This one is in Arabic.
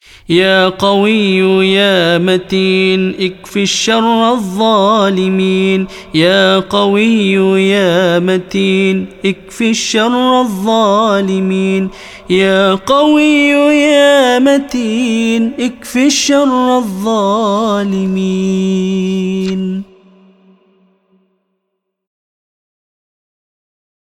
يا قوي يا متين اكف الشر الظالمين. يا قوي يا متين اكف الشر الظالمين. يا قوي يا متين اكف الشر الظالمين.